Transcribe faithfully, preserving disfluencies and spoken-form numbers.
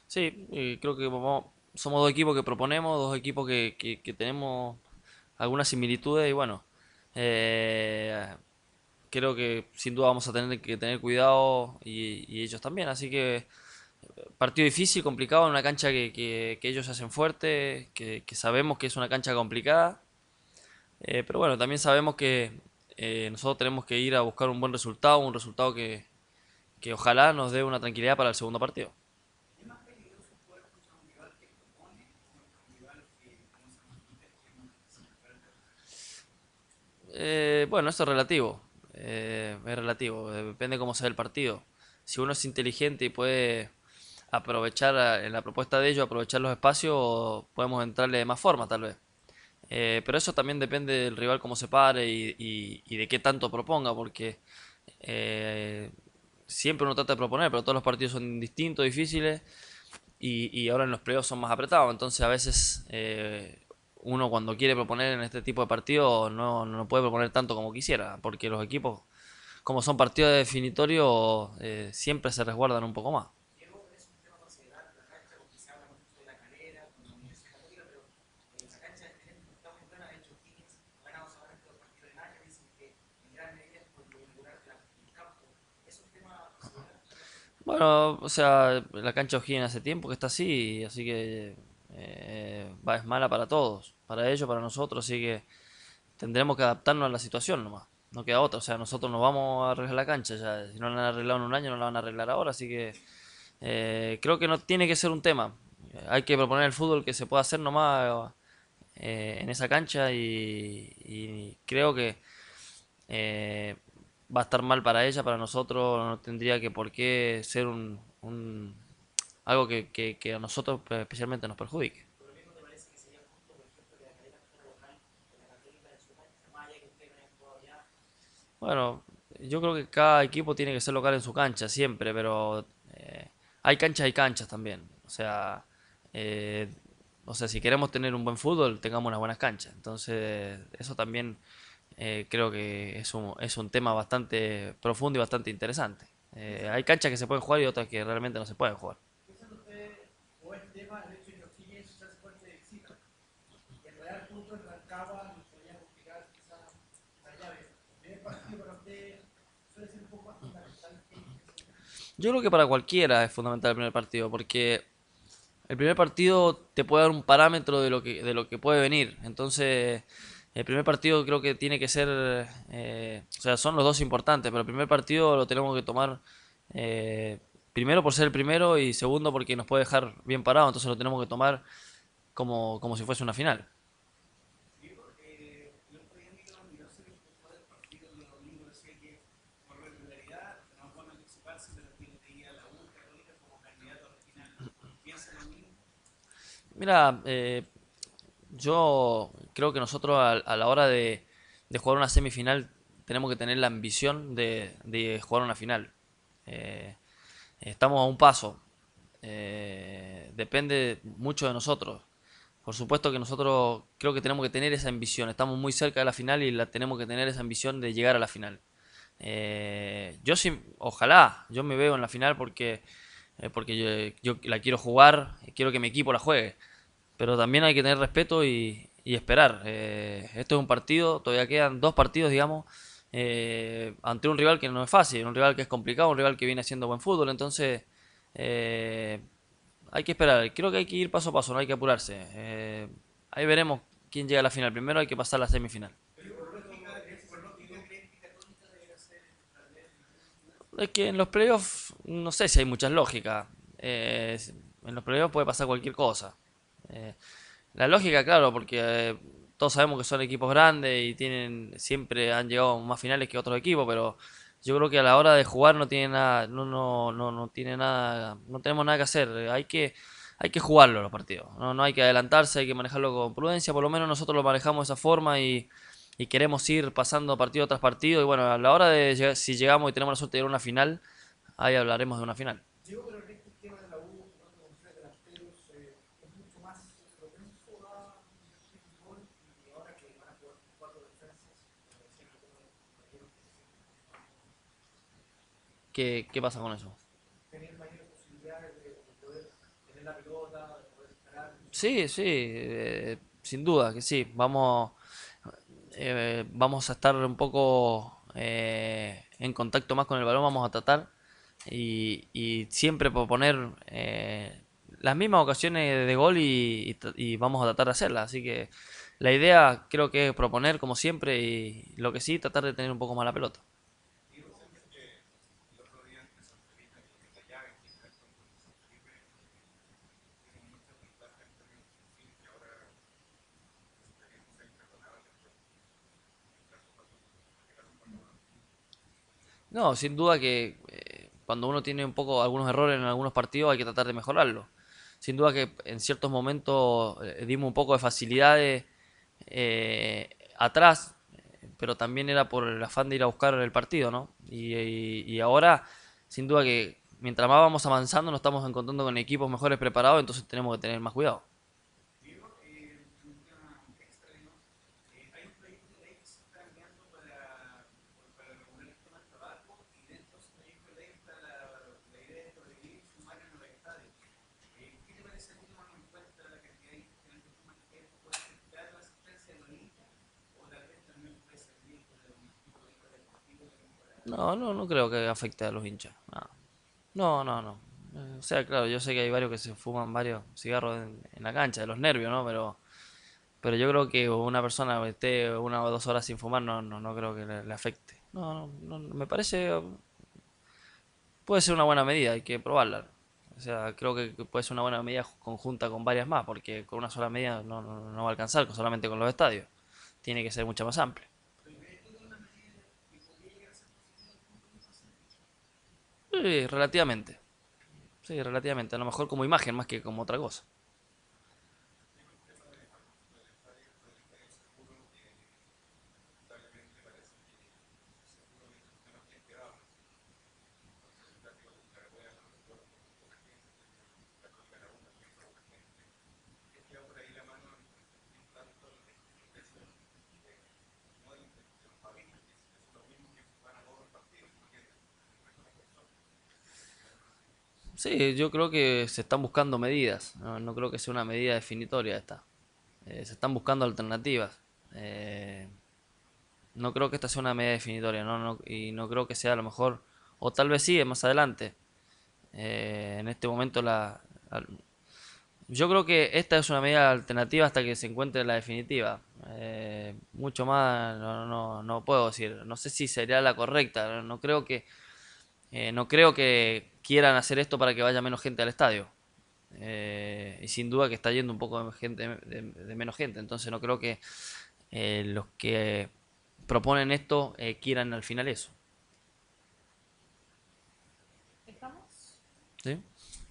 Sí, eh, creo que vamos- somos dos equipos que proponemos, dos equipos que, que- que tenemos algunas similitudes y bueno, eh, creo que sin duda vamos a tener que tener cuidado y, y ellos también, así que partido difícil, complicado, en una cancha que, que- que ellos hacen fuerte, que, que sabemos que es una cancha complicada, eh, pero bueno, también sabemos que eh, nosotros tenemos que ir a buscar un buen resultado, un resultado que, que ojalá nos dé una tranquilidad para el segundo partido. Eh, bueno, eso es relativo. Eh, es relativo. eh, Depende cómo sea el partido. Si uno es inteligente y puede aprovechar a- en la propuesta de ellos, aprovechar los espacios, podemos entrarle de más forma, tal vez. Eh, pero eso también depende del rival cómo se pare y, y- y de qué tanto proponga, porque eh, siempre uno trata de proponer, pero todos los partidos son distintos, difíciles, y, y ahora en los playoffs son más apretados, entonces a veces eh, uno cuando quiere proponer en este tipo de partidos no, no puede proponer tanto como quisiera, porque los equipos, como son partidos definitorios, eh, siempre se resguardan un poco más. Bueno, o sea, la cancha de O'Higgins hace tiempo que está así, así que eh, va, es mala para todos, para ellos, para nosotros, así que tendremos que adaptarnos a la situación nomás. No queda otra, o sea, nosotros nos vamos a arreglar la cancha, ya, si no la han arreglado en un año, no la van a arreglar ahora, así que eh, creo que no tiene que ser un tema. Eh, Hay que proponer el fútbol que se pueda hacer nomás eh, en esa cancha y, y creo que eh, va a estar mal para ella, para nosotros, no tendría que por qué ser un, un- algo que, que- que a nosotros pues, especialmente nos perjudique. Bueno, yo creo que cada equipo tiene que ser local en su cancha siempre, pero eh, hay canchas y canchas también. O sea, eh, o sea, si queremos tener un buen fútbol, tengamos unas buenas canchas. Entonces, eso también eh, creo que es un, es un tema bastante profundo y bastante interesante. Eh, hay canchas que se pueden jugar y otras que realmente no se pueden jugar. Yo creo que para cualquiera es fundamental el primer partido, porque el primer partido te puede dar un parámetro de lo que, de lo que puede venir. Entonces, el primer partido creo que tiene que ser, eh, o sea, son los dos importantes, pero el primer partido lo tenemos que tomar eh, primero por ser el primero y segundo porque nos puede dejar bien parado, entonces lo tenemos que tomar como, como si fuese una final. Mira, eh, yo creo que nosotros a, a la hora de, de jugar una semifinal tenemos que tener la ambición de, de jugar una final. Eh, Estamos a un paso. Eh, depende mucho de nosotros. Por supuesto que nosotros creo que tenemos que tener esa ambición. Estamos muy cerca de la final y la tenemos que tener esa ambición de llegar a la final. Eh, yo sí, ojalá, yo me veo en la final porque, eh, porque yo, yo la quiero jugar, quiero que mi equipo la juegue. Pero también hay que tener respeto y, y esperar. Eh, esto es un partido, todavía quedan dos partidos, digamos, eh, ante un rival que no es fácil, un rival que es complicado, un rival que viene haciendo buen fútbol. Entonces, eh, hay que esperar. Creo que hay que ir paso a paso, no hay que apurarse. Eh, ahí veremos quién llega a la final. Primero hay que pasar la semifinal. Es que en los playoffs no sé si hay muchas lógicas. Eh, en los playoffs puede pasar cualquier cosa. Eh, La lógica, claro, porque eh, todos sabemos que son equipos grandes y tienen siempre han llegado a más finales que otros equipos, pero yo creo que a la hora de jugar no tiene nada, no, no, no, no tiene nada, no tenemos nada que hacer. Hay que, hay que jugarlo los partidos. No, no hay que adelantarse, hay que manejarlo con prudencia. Por lo menos nosotros lo manejamos de esa forma y, y queremos ir pasando partido tras partido. Y bueno, a la hora de llegar- si llegamos y tenemos la suerte de ir a una final, ahí hablaremos de una final. ¿Qué, qué pasa con eso? Sí, sí, eh, sin duda que sí. Vamos, eh, vamos a estar un poco eh, en contacto más con el balón, vamos a tratar y, y siempre proponer eh, las mismas ocasiones de gol y, y tra- y vamos a tratar de hacerlas. Así que la idea creo que es proponer como siempre y lo que sí, tratar de tener un poco más la pelota. No, sin duda que eh, cuando uno tiene un poco algunos errores en algunos partidos hay que tratar de mejorarlo. Sin duda que en ciertos momentos eh, dimos un poco de facilidades eh, atrás, eh, pero también era por el afán de ir a buscar el partido, ¿no? Y, y- y ahora, sin duda que mientras más vamos avanzando nos estamos encontrando con equipos mejores preparados, entonces tenemos que tener más cuidado. No, no, no creo que afecte a los hinchas. No, no, no. no. Eh, o sea, claro, yo sé que hay varios que se fuman varios cigarros en, en la cancha, de los nervios, ¿no? Pero, pero yo creo que una persona que esté una o dos horas sin fumar no, no, no creo que le, le afecte. No, no, no, me parece, puede ser una buena medida, hay que probarla. O sea, creo que que puede ser una buena medida conjunta con varias más, porque con una sola medida no, no, no va a alcanzar, solamente con los estadios. Tiene que ser mucho más amplio. Sí, relativamente. Sí, relativamente. A lo mejor como imagen más que como otra cosa. Sí, yo creo que se están buscando medidas. No, no creo que sea una medida definitoria esta. Eh, se están buscando alternativas. Eh, no creo que esta sea una medida definitoria, ¿no? No- y no creo que sea a lo mejor, o tal vez sí, más adelante. Eh, en este momento la, al- yo creo que esta es una medida alternativa hasta que se encuentre la definitiva. Eh, mucho más no, no, no puedo decir. No sé si sería la correcta. No, no creo que, eh, no creo que quieran hacer esto para que vaya menos gente al estadio. Eh, y sin duda que está yendo un poco de gente de, de menos gente. Entonces no creo que eh, los que proponen esto eh, quieran al final eso. ¿Sí?